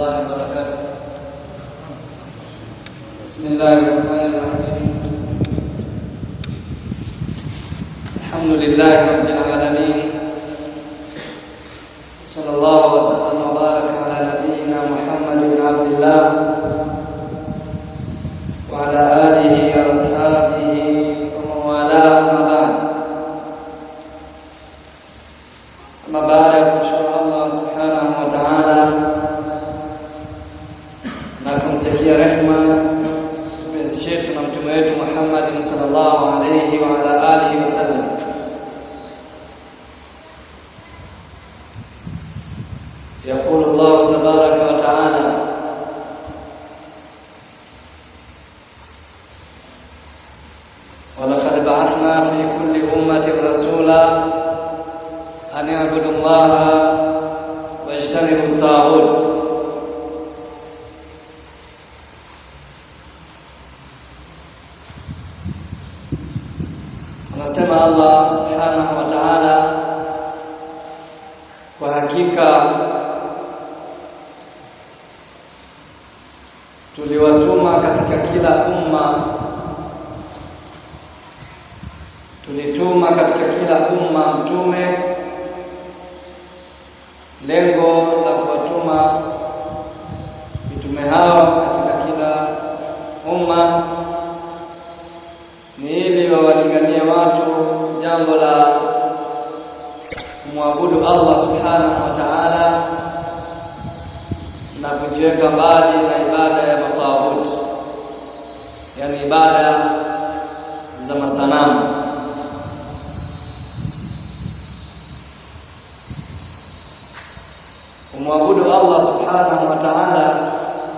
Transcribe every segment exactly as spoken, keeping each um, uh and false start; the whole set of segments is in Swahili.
الله وبركاته. بسم الله الرحمن الرحيم. الحمد لله رب العالمين. صلى الله وسلم وبارك على نبينا محمد بن عبد الله وعلى آله وأصحابه ومن والاه. أما بعد أما بعد kumshukuru Allah subhanahu wa ta'ala na kumtakia rehema mpenzi chetu na mtume wetu Muhammad sallallahu alayhi wa ala alihi wasallam. يقول الله تبارك وتعالى: ولقد بعثنا في كل أمة رسولا أن يعبدوا الله واجتنبوا الطاغوت. Anasema Allah subhanahu wa ta'ala, kwa hakika tuliwatuma katika kila umma tulituma katika kila umma mtume. Lengo la kuwatuma mitume hao katika kila umma ni ili wawalinganie watu jambo la kumwabudu Allah subhanahu wa ta'ala na kujiweka mbali na ibada ya matawut, yani ibada za masanamu. Kumwabudu Allah subhanahu wa ta'ala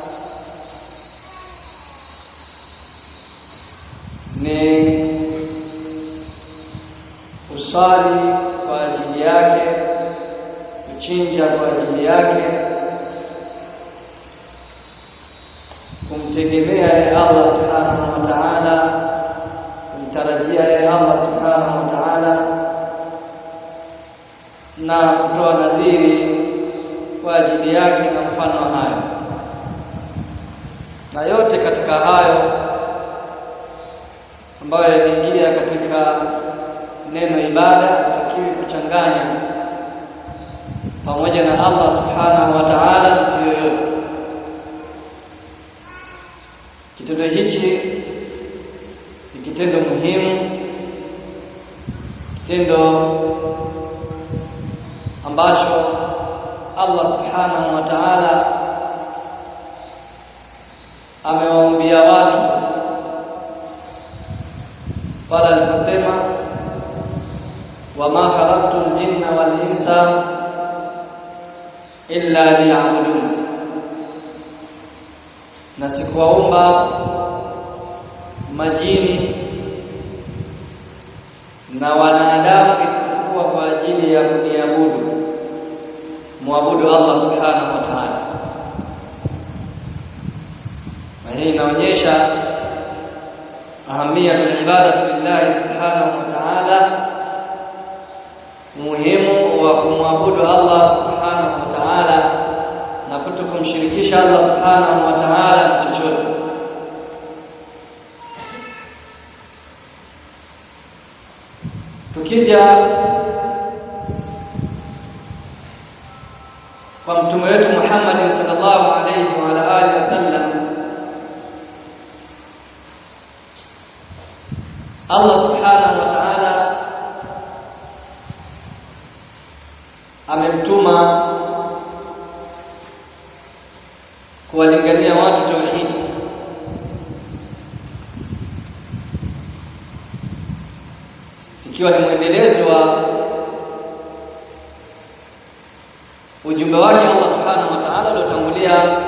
ni kusali kwa ajili yake, kuchinja kwa ajili yake, kumtegemea yeye Allah subhanahu wa ta'ala, kumtarajia yeye Allah subhanahu wa ta'ala, na kutoa nadhiri kwa ajili yake na mfano hayo. Na yote katika hayo ambayo yanaingia katika neno ibada tutakiwi kuchanganya pamoja na Allah subhanahu wa ta'ala mtu yoyote. Kitendo hichi ni kitendo muhimu, kitendo ambacho Allah subhanahu wa ta'ala amewaambia watu pale aliposema: wama khalaqtul jinna wal insa illa liya'budun, na sikuwaumba majini na wanadamu isipokuwa kwa ajili ya kuniabudu, muabudu Allah subhanahu wa ta'ala. Na hii inaonyesha ahamiyatul ibadati lillahi subhanahu wa ta'ala, umuhimu wa kumwabudu Allah subhanahu wa ta'ala na kutokumshirikisha Allah subhanahu wa ta'ala na chochote. Tukija kwa mtume wetu Muhammad sallallahu alayhi wa ala alihi wasallam, Allah subhanahu wa ta'ala amemtuma kuwalingania watu tauhid, ikiwa ni mwendelezo wa ujumbe wake Allah subhanahu wa ta'ala uliotangulia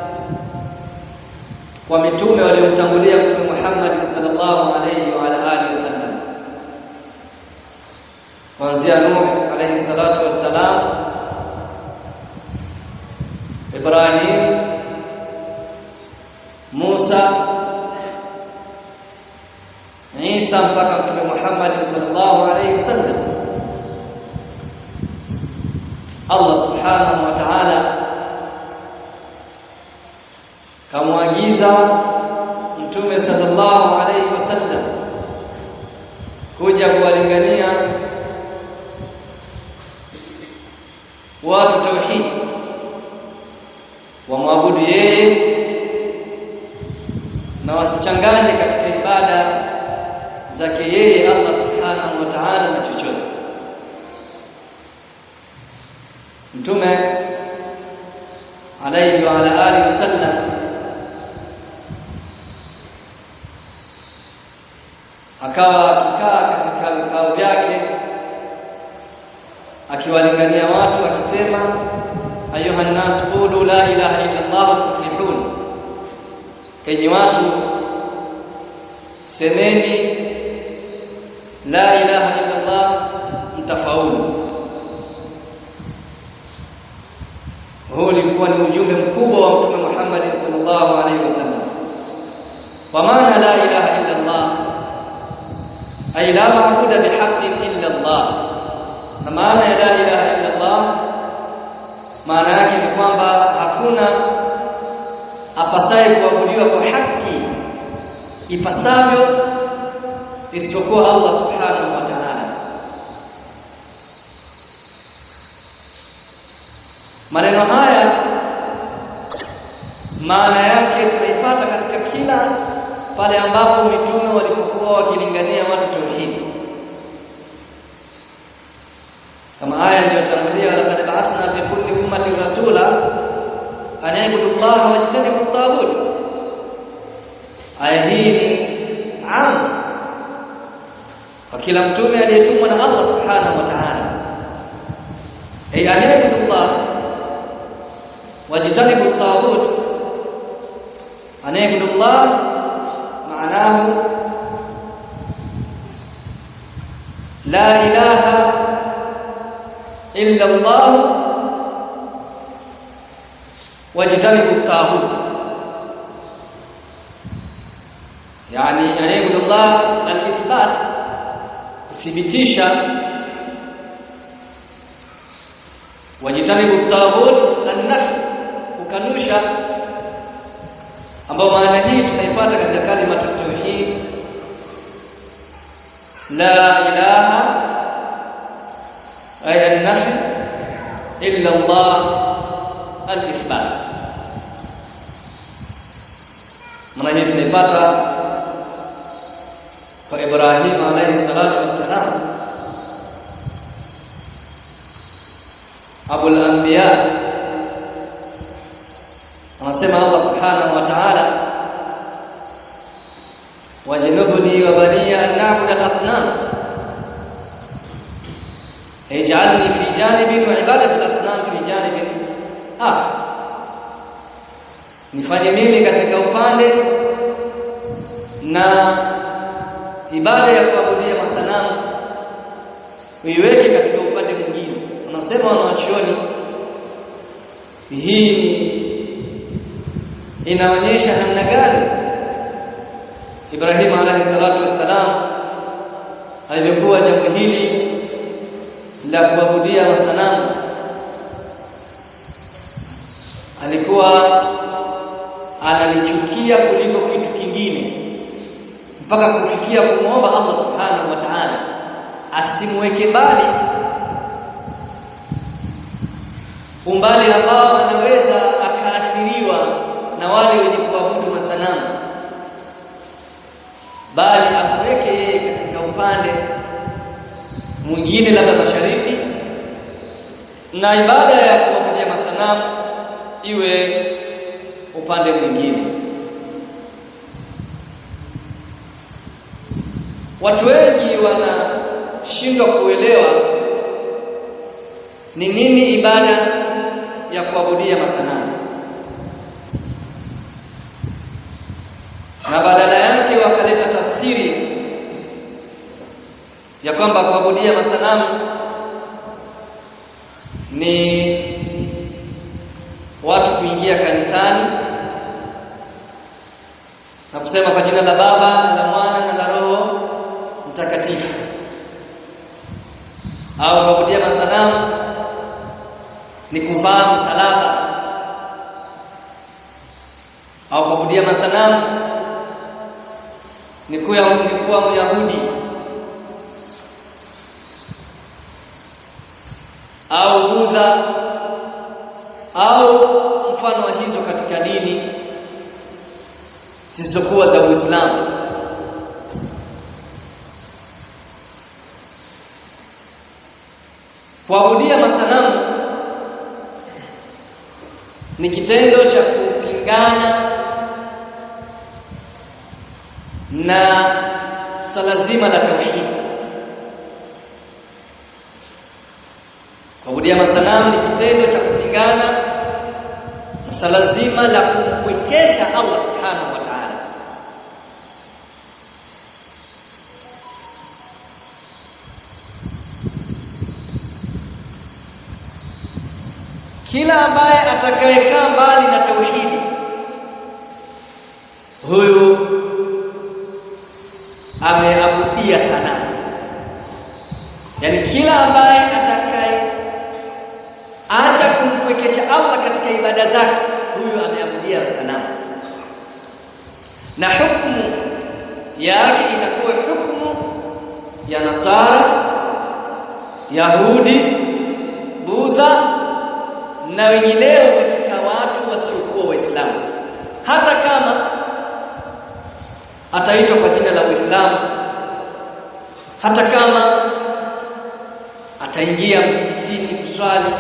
kwa mitume waliomtangulia Mtume Muhammad sallallahu alayhi wa ala alihi wasallam, kuanzia Nuh alayhi salatu wassalam, Ibrahim, Musa, Isa mpaka Mtume Muhammad sallallahu alayhi wasallam. Allah subhanahu wa ta'ala kamwagiza Mtume sallallahu alayhi wasallam kuja kuwalingania watu tauhid, wamwabudu yeye na wasichanganye katika ibada zake yeye Allah subhanahu wa ta'ala na chochote. Mtume alayhi wa ala alihi wasallam akawa akikaa katika vikao vyake akiwalingania watu akisema, ayuha nas qulu la ilaha illa Allah tuflihun, enyi watu semeni la ilaha illa Allah mtafaulu. Huu ulikuwa ni ujumbe mkubwa wa Mtume Muhammad sallallahu alaihi wasallam. Kwa maana la ilaha illa Allah ay la ma'budu bihaqqin illa Allah, na maana ya la ilaha illa Allah maana yake ni kwamba hakuna apasaye kuabudiwa kwa haki ipasavyo isipokuwa Allah subhanahu wa ta'ala. Maneno haya maana yake tunaipata katika kila pale ambapo mitume walipokuwa wakilingania watu tauhid, kama aya iliyotangulia, laqad ba'athna fi kulli ummatin rasula an ya'budu Allaha wajtanibu at-taghut. Aya hii ni am kwa kila mtume aliyetumwa na Allah subhanahu wa ta'ala, ay an ya'budu Allah wajtanibu at-taghut. An ya'budu Allah maanahu la ilaha illa Allah wajtanibu at-taghut, yani ya'budu Allah al-ithbat, kuthibitisha, wajtanibu at-taghut an-nafi, kukanusha, ambao maana hii tunaipata katika kalima tauhid la ilaha ay an-nafi illa Allah al-ithbat. Maana hii tunaipata kwa Ibrahim alayhi salatu wassalam, abul anbiya. Anasema Allah subhanahu wa ta'ala, wajnubni wa baniya an na'budu al-asnam, ij'alni fi janibin wa ibadatu al-asnam fi janibin akhar, nifanye mimi katika upande na ibada ya kuabudia masanamu uiweke katika upande mwingine. Anasema wanawachuoni, hii inaonyesha namna gani Ibrahim alayhi salatu wassalam alivyokuwa jambo hili la kuabudia masanamu alikuwa analichukia kuliko kitu kingine, mpaka kufikia kumwomba Allah subhanahu wa ta'ala asimweke mbali umbali ambao anaweza akaathiriwa na wale wenye kuabudu masanamu, bali amweke yeye katika upande mwingine, labda mashariki, na ibada ya kuabudia masanamu iwe upande mwingine. Watu wengi wanashindwa kuelewa ni nini ibada ya kuabudia masanamu, na badala yake wakaleta tafsiri ya kwamba kuabudia masanamu ni watu kuingia kanisani na kusema kwa jina la Baba na la Mwana na la Roho Mtakatifu, au kuabudia masanamu ni kuvaa msalaba au kuabudia masanamu ni kuwa ni kuwa Myahudi au Budha au mfano wa hizo katika dini zisizokuwa za Uislamu. Kuabudia masanamu ni kitendo cha kupingana na swala zima la tauhid. Kuabudia masanamu ni kitendo cha kupingana na swala zima la kumpwekesha Allah subhanahu wa ta'ala. Kila ambaye atakayekaa mbali na tauhidi, huyu ameabudia sanamu. Yani kila ambaye atakaye acha kumpwekesha Allah katika ibada zake, huyu ameabudia sanamu. Na hukumu yake inakuwa hukumu ya Nasara, Yahudi, Budha na wengineo katika watu wasiokuwa Waislamu. Hata kama ataitwa kwa jina la Uislamu, hata kama ataingia msikitini kuswali,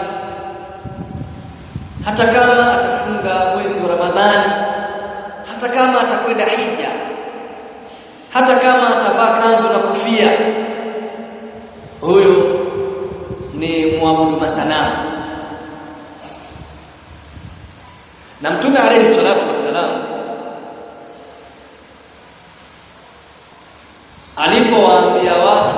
hata kama atafunga mwezi wa Ramadhani, hata kama atakwenda hija, hata kama atavaa kanzu na kofia, huyo ni muabudu masanamu. Na Mtume alayhi salatu wassalam alipowaambia watu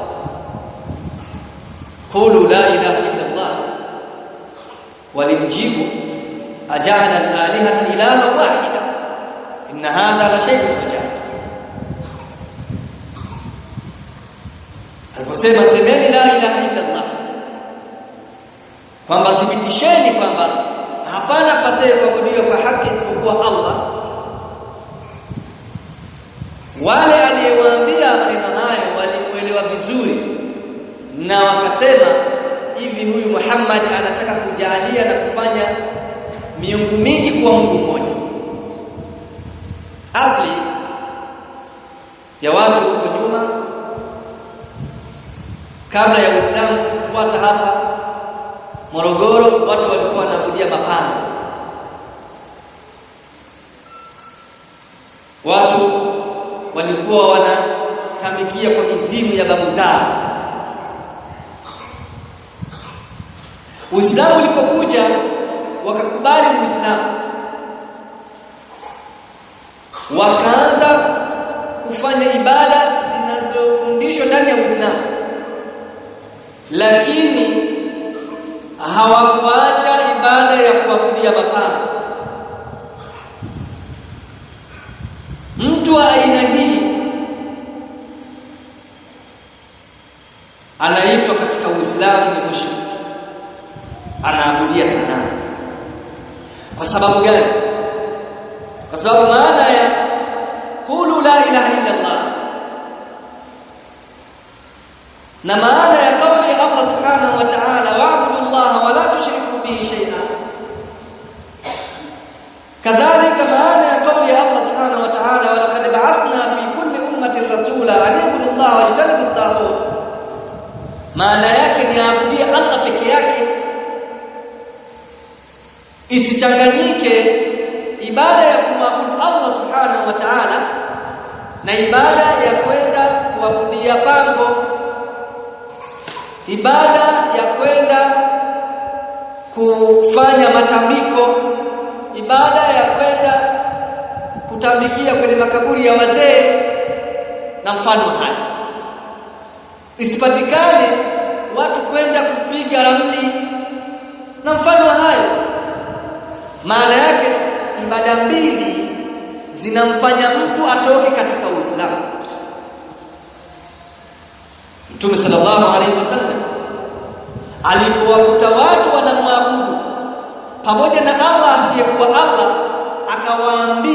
qulu la ilaha illa Allah, walimjibu aja'ala al-alihata ilaha wahida inna hadha la shay'un ajab. Aliposema semeni la ilaha illa Allah, kwamba thibitisheni kwamba hapana pasaye kuabudiwa kwa haki isipokuwa Allah, wale aliyewaambia maneno hayo walimuelewa vizuri na wakasema, hivi huyu Muhammad anataka kujalia na kufanya miungu mingi kuwa Mungu mmoja. Asli ya watu huko nyuma, kabla ya Uislamu kufuata hapa Morogoro, watu walikuwa wanaabudia mapango. Watu walikuwa wanatambikia kwa mizimu ya babu zao. Uislamu ulipokuja wakakubali Uislamu, wakaanza kufanya ibada zinazofundishwa ndani ya Uislamu, lakini hawakuacha ibada ya kuabudia mapango. Mtu wa aina hii anaitwa katika Uislamu ni mushrik, anaabudia sanamu. Kwa sababu gani? Kwa sababu maana ya qulu la ilaha illa Allah na maana ya kauli ya Allah subhanahu wa ta'ala, wa'budu Allah wa la tushriku bihi shay'an, kadhalika maana ya kauli ya Allah subhanahu wa ta'ala, wa laqad ba'athna fi kulli ummatin rasula an i'budu Allah wajtanibu at-taghut, maana yake ni aabudia Allah peke yake, isichanganyike ibada ya kumwabudu Allah subhanahu wa ta'ala na ibada ya kwenda kuabudia pango, ibada ya kwenda kufanya matambiko, ibada ya kwenda kutambikia kwenye makaburi ya wazee na mfano haya. Isipatikane watu kwenda kupiga ramli na mfano hayo. Maana yake ibada mbili zinamfanya mtu atoke katika Uislamu. Mtume sallallahu alaihi wasallam alipowakuta watu wanamwabudu pamoja na Allah asiyekuwa Allah, akawaambia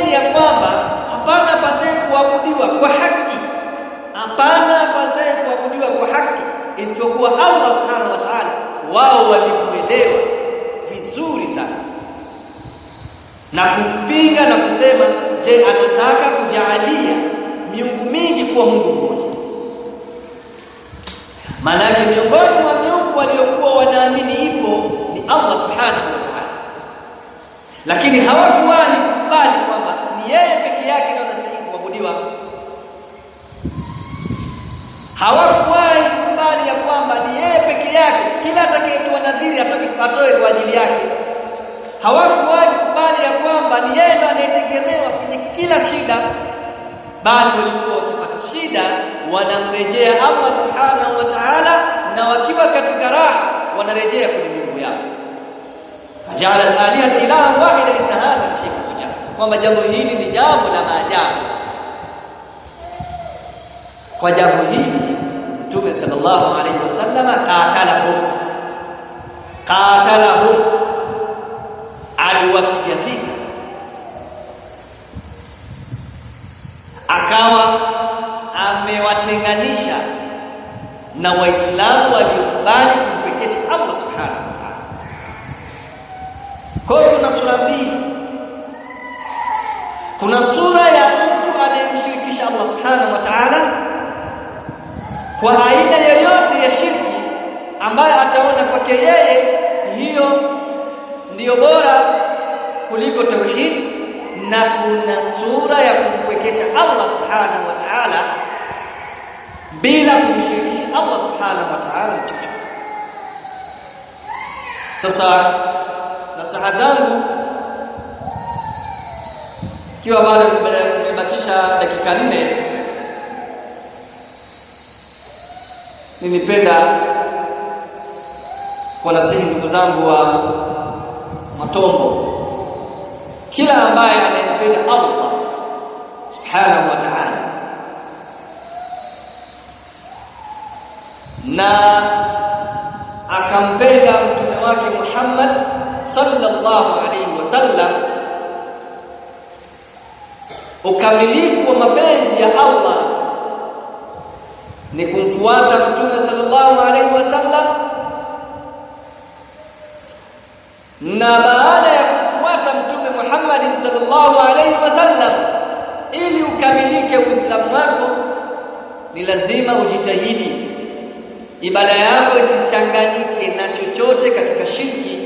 kuamini ya kwamba hapana pasaye kuabudiwa kwa haki, hapana pasaye kuabudiwa kwa haki isipokuwa Allah subhanahu wa ta'ala, wao walimuelewa vizuri sana na kumpinga na kusema, je, anataka kujaalia miungu mingi kuwa Mungu mmoja? Maana yake miongoni mwa miungu waliokuwa wanaamini ipo ni Allah subhanahu wa ta'ala, lakini hawakuwahi kukubali kwamba ni yeye peke yake ndiye anastahili kuabudiwa. Hawakuwahi kukubali ya kwamba ni yeye peke yake kila atakayetoa nadhiri atoke atoe kwa ajili yake. Hawakuwahi kukubali ya kwamba ni yeye ndiye anayetegemewa kwenye kila shida, bali walikuwa wakipata shida wanamrejea Allah subhanahu wa ta'ala, na wakiwa katika raha wanarejea kwenye miungu yao. Ajala al-alihata ilahan wahida inna hadha la shay'un ajab, kwamba jambo hili ni jambo la maajabu. Kwa jambo hili Mtume sallallahu alayhi wasallam qatalahum qatalahum aliwapiga vita, akawa amewatenganisha na Waislamu waliokubali kumpekesha Allah subhanahu wa ta'ala. Kwa hiyo kuna sura mbili. Kuna sura ya mtu anayemshirikisha Allah subhanahu wa ta'ala kwa aina yoyote ya shirki ambaye ataona kwake yeye hiyo ndiyo bora kuliko tauhid, na kuna sura ya kumpwekesha Allah subhanahu wa ta'ala bila kumshirikisha Allah subhanahu wa ta'ala chochote. Sasa nasaha zangu, kiwa bado nimebakisha dakika nne, ninipenda kuwanasihi ndugu zangu wa Matombo, kila ambaye anayempenda Allah subhanahu wa ta'ala na akampenda mtume wake Muhammad sallallahu alaihi wasallam, ukamilifu wa mapenzi ya Allah ni kumfuata mtume sallallahu alaihi wasallam, na baada ya kumfuata mtume Muhammad sallallahu alaihi wasallam, ili ukamilike Uislamu wako ni lazima ujitahidi ibada yako isichanganyike na chochote katika shirki,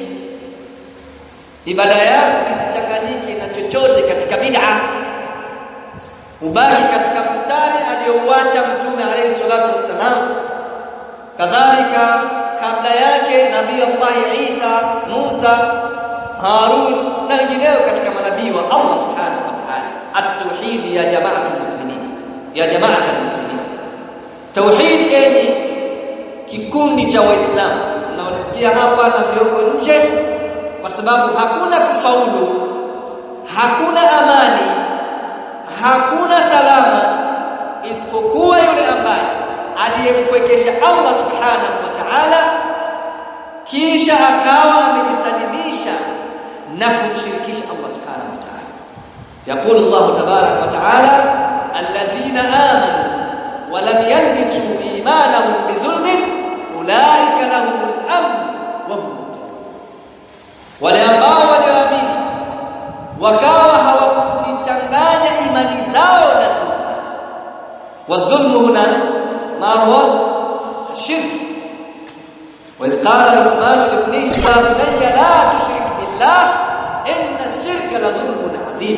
ibada yako isichanganyike na chochote katika bid'a, ubaki katika mstari aliyouacha mtume alayhi salatu wassalam. Kadhalika kabla yake nabii Allah Isa, Musa, Harun na wengineo katika manabii wa Allah subhanahu wa ta'ala. At-tauhid ya jamaatul muslimin, ya jamaatul muslimin, tauhid ni kikundi cha Waislamu unaolisikia hapa na mlioko nje, kwa sababu hakuna kufaulu, hakuna amani, hakuna salama isipokuwa yule ambaye aliyempwekesha Allah subhanahu wa ta'ala kisha akawa amejisalimisha na kumshirikisha Allah subhanahu wa ta'ala. Yaqulu Allah tabarak wa ta'ala, alladhina amanu wa lam yalbisu imanahum bidhulmin ulaika lahumul amn wa hum muhtadun, wale ambao walioamini wakawa hawakuzichanganya imani zao na dhulma. Wadhulmu huna ma huwa shirk. Wa idh qala Luqman libnihi ya bunayya la tushrik billah inna ash-shirka la dhulmun adhim.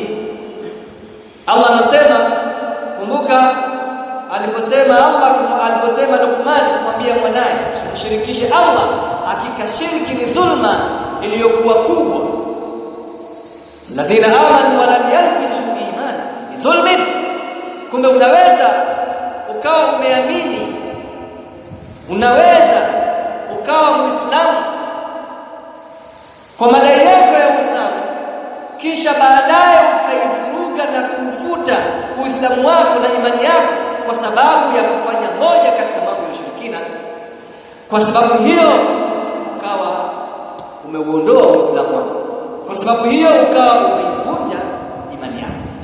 Allah anasema, kumbuka aliposema Allah aliposema Luqman kumwambia mwanae usimshirikishe Allah, hakika shirki ni dhulma iliyokuwa kubwa. Alladhina amanu wa lam yalbisu imana bidhulmin. Kumbe unaweza ukawa umeamini, unaweza ukawa Muislamu kwa madai yako ya Uislamu, kisha baadaye ukaivuruga na kuufuta Uislamu wako na imani yako kwa sababu ya kufanya moja katika mambo ya ushirikina. Kwa sababu hiyo ukawa umeuondoa Uislamu wako, kwa sababu hiyo ukawa umeivunja imani yako.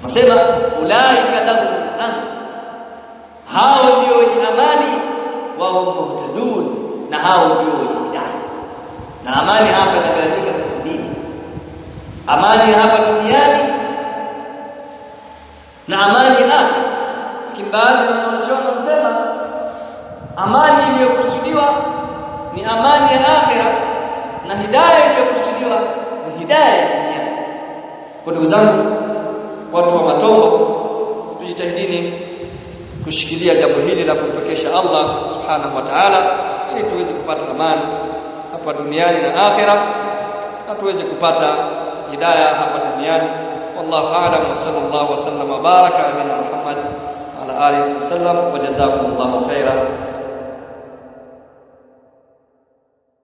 Nasema ulaika lahumul amn, hao ndio wenye amani, wa hum muhtadun, na hao ndio wenye hidayah. Na amani hapa inagawanyika sehemu mbili, amani hapa duniani na amani akhira. Lakini baadhi ya wanachuoni wanasema amani iliyokusudiwa ni amani ya akhira, na hidayah iliyokusudiwa ni hidayah ya dunia. Kwa ndugu zangu, watu wa Matombo, tujitahidini kushikilia jambo hili la kumpekesha Allah subhanahu wa ta'ala, ili tuweze kupata amani hapa duniani na akhira, na tuweze kupata hidayah hapa duniani. Wallahu a'lam, wa sallallahu wa sallama baraka ala Muhammad wa ala alihi wasallam, wa jazakumullahu khairan.